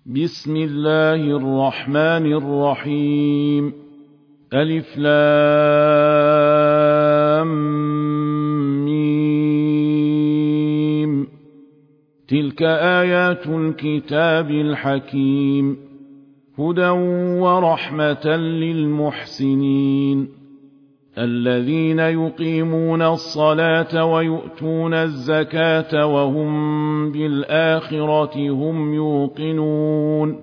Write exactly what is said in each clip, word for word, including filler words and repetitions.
بسم الله الرحمن الرحيم. ألف لام ميم. تلك آيات الكتاب الحكيم، هدى ورحمة للمحسنين الذين يقيمون الصلاة ويؤتون الزكاة وهم بالآخرة هم يوقنون.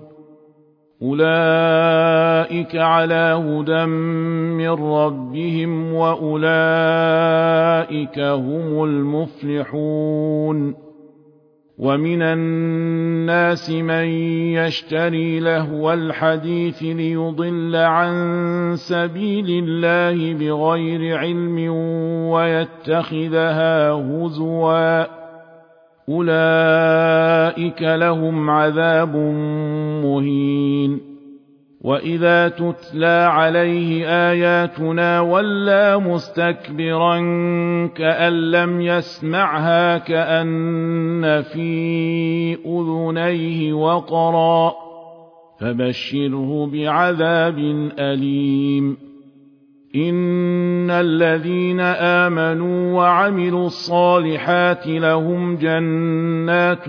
أولئك على هدى من ربهم وأولئك هم المفلحون. ومن الناس من يشتري لهو الحديث ليضل عن سبيل الله بغير علم ويتخذها هزوا، أولئك لهم عذاب مهين. وإذا تتلى عليه آياتنا ولى مستكبرا كأن لم يسمعها كأن في أذنيه وقرا، فبشره بعذاب أليم. إن الذين آمنوا وعملوا الصالحات لهم جنات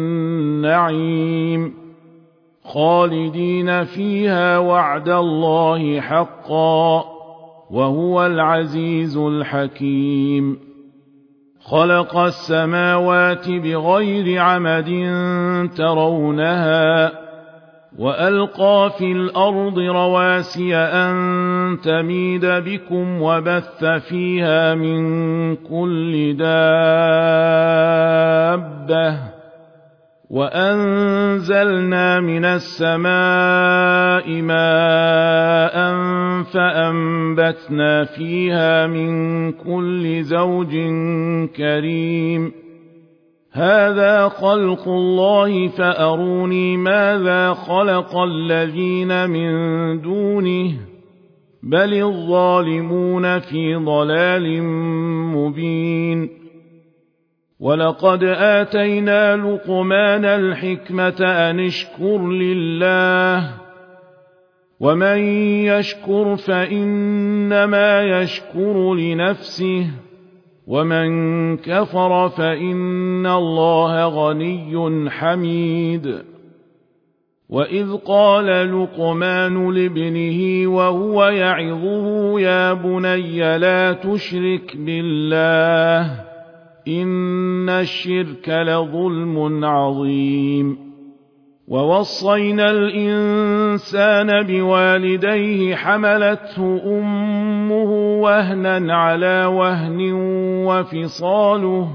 النعيم خالدين فيها وعد الله حقا، وهو العزيز الحكيم. خلق السماوات بغير عمد ترونها، وألقى في الأرض رواسي أن تميد بكم وبث فيها من كل دابة، وأنزلنا من السماء ماء فأنبتنا فيها من كل زوج كريم. هذا خلق الله فأروني ماذا خلق الذين من دونه، بل الظالمون في ضلال مبين. ولقد آتينا لقمان الحكمة أن اشكر لله، ومن يشكر فإنما يشكر لنفسه، ومن كفر فإن الله غني حميد. وإذ قال لقمان لابنه وهو يعظه يا بني لا تشرك بالله إن الشرك لظلم عظيم. ووصينا الإنسان بوالديه حملته أمه وهنا على وهن وفصاله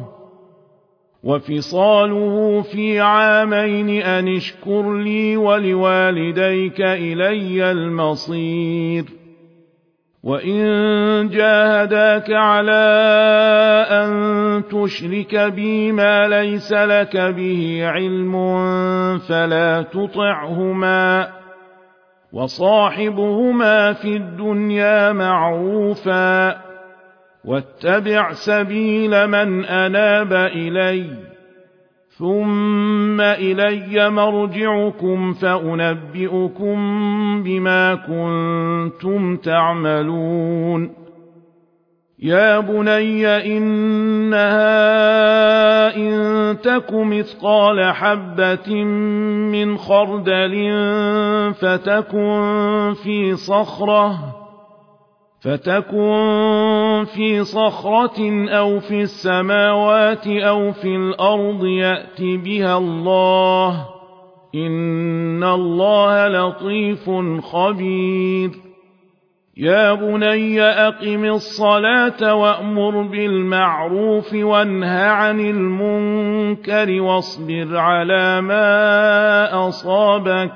وفصاله في عامين أن اشكر لي ولوالديك إلي المصير. وإن جاهداك على أن تشرك بي ما ليس لك به علم فلا تطعهما، وصاحبهما في الدنيا معروفا، واتبع سبيل من أناب إلي، ثم إلي مرجعكم فأنبئكم بما كنتم تعملون. يا بني إنها إن تك مثقال حبة من خردل فتكن في صخرة فتكن في صخرة أو في السماوات أو في الأرض يأت بها الله، إن الله لطيف خبير. يا بني أقم الصلاة وأمر بالمعروف وانه عن المنكر واصبر على ما أصابك،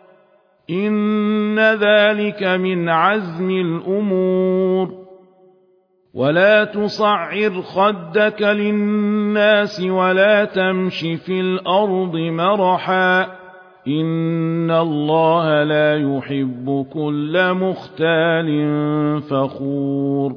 إن ذلك من عزم الأمور. ولا تصعر خدك للناس ولا تمش في الأرض مرحا، إن الله لا يحب كل مختال فخور.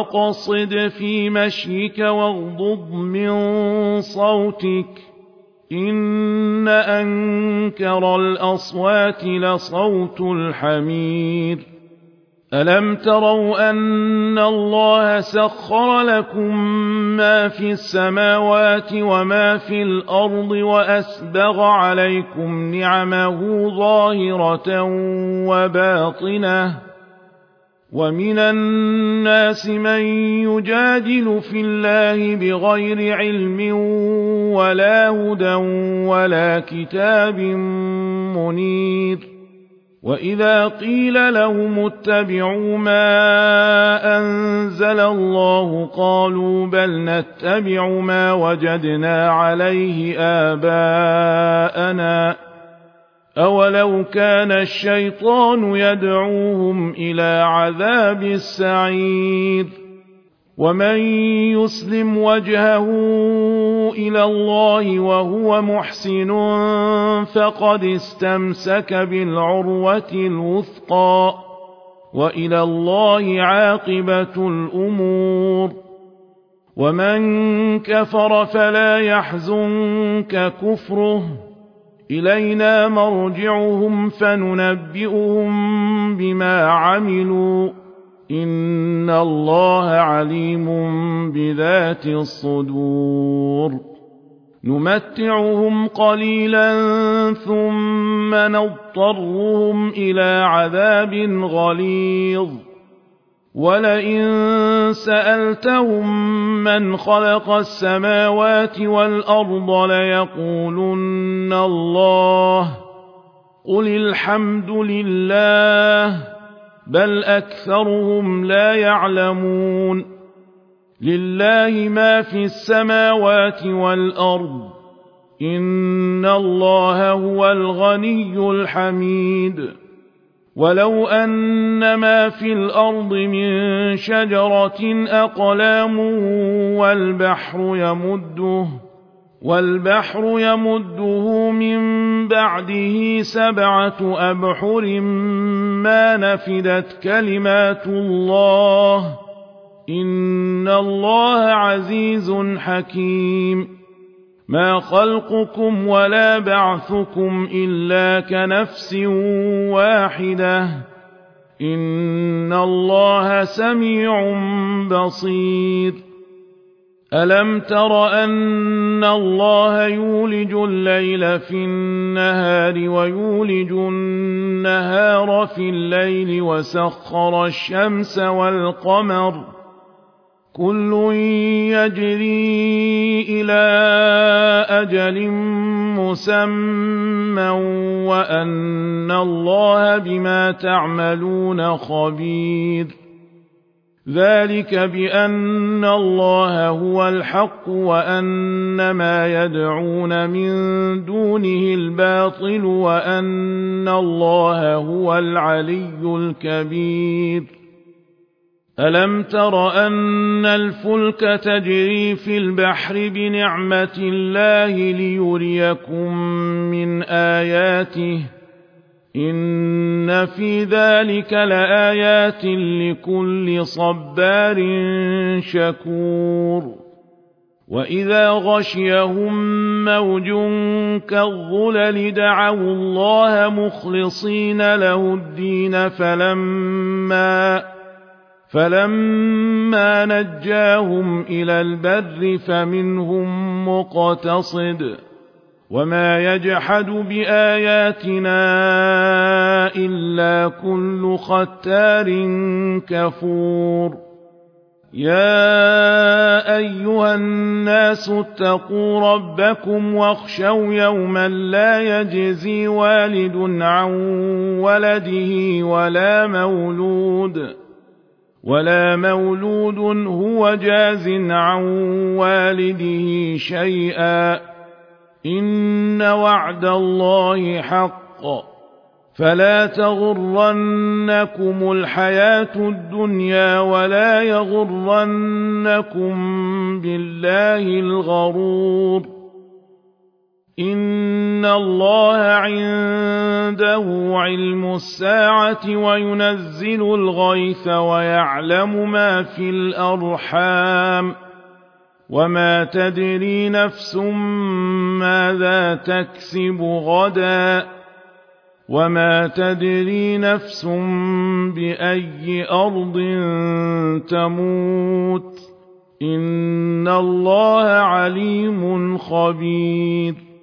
واقصد في مشيك واغضض من صوتك، إن أنكر الأصوات لصوت الحمير ألم تروا أن الله سخر لكم ما في السماوات وما في الأرض وأسبغ عليكم نعمه ظاهرة وباطنة ومن الناس من يجادل في الله بغير علم ولا هدى ولا كتاب منير وإذا قيل لهم اتبعوا ما أنزل الله قالوا بل نتبع ما وجدنا عليه آباءنا أولو كان الشيطان يدعوهم إلى عذاب السعير ومن يسلم وجهه إلى الله وهو محسن فقد استمسك بالعروة الوثقى وإلى الله عاقبة الأمور ومن كفر فلا يحزنك كفره إلينا مرجعهم فننبئهم بما عملوا إن الله عليم بذات الصدور نمتعهم قليلا ثم نضطرهم إلى عذاب غليظ ولئن سألتهم من خلق السماوات والأرض ليقولن الله قل الحمد لله بل أكثرهم لا يعلمون لله ما في السماوات والأرض إن الله هو الغني الحميد ولو أن ما في الأرض من شجرة أقلام والبحر يمده والبحر يمده من بعده سبعة أبحر ما نفدت كلمات الله إن الله عزيز حكيم ما خلقكم ولا بعثكم إلا كنفس واحدة إن الله سميع بصير ألم تر أن الله يولج الليل في النهار ويولج النهار في الليل وسخر الشمس والقمر كل يجري إلى أجل مسمى وأن الله بما تعملون خبير ذلك بأن الله هو الحق وأن ما يدعون من دونه الباطل وأن الله هو العلي الكبير ألم تر أن الفلك تجري في البحر بنعمة الله ليريكم من آياته إن في ذلك لآيات لكل صبار شكور وإذا غشيهم موج كالظلل دعوا الله مخلصين له الدين فلما فلما نجاهم إلى البر فمنهم مقتصد وما يجحد بآياتنا إلا كل ختار كفور يا أيها الناس اتقوا ربكم واخشوا يوما لا يجزي والد عن ولده ولا مولود ولا مولود هو جاز عن والده شيئا إن وعد الله حق فلا تغرنكم الحياة الدنيا ولا يغرنكم بالله الغرور إن الله عنده علم الساعة وينزل الغيث ويعلم ما في الأرحام وما تدري نفس ماذا تكسب غدا وما تدري نفس بأي أرض تموت إن الله عليم خبير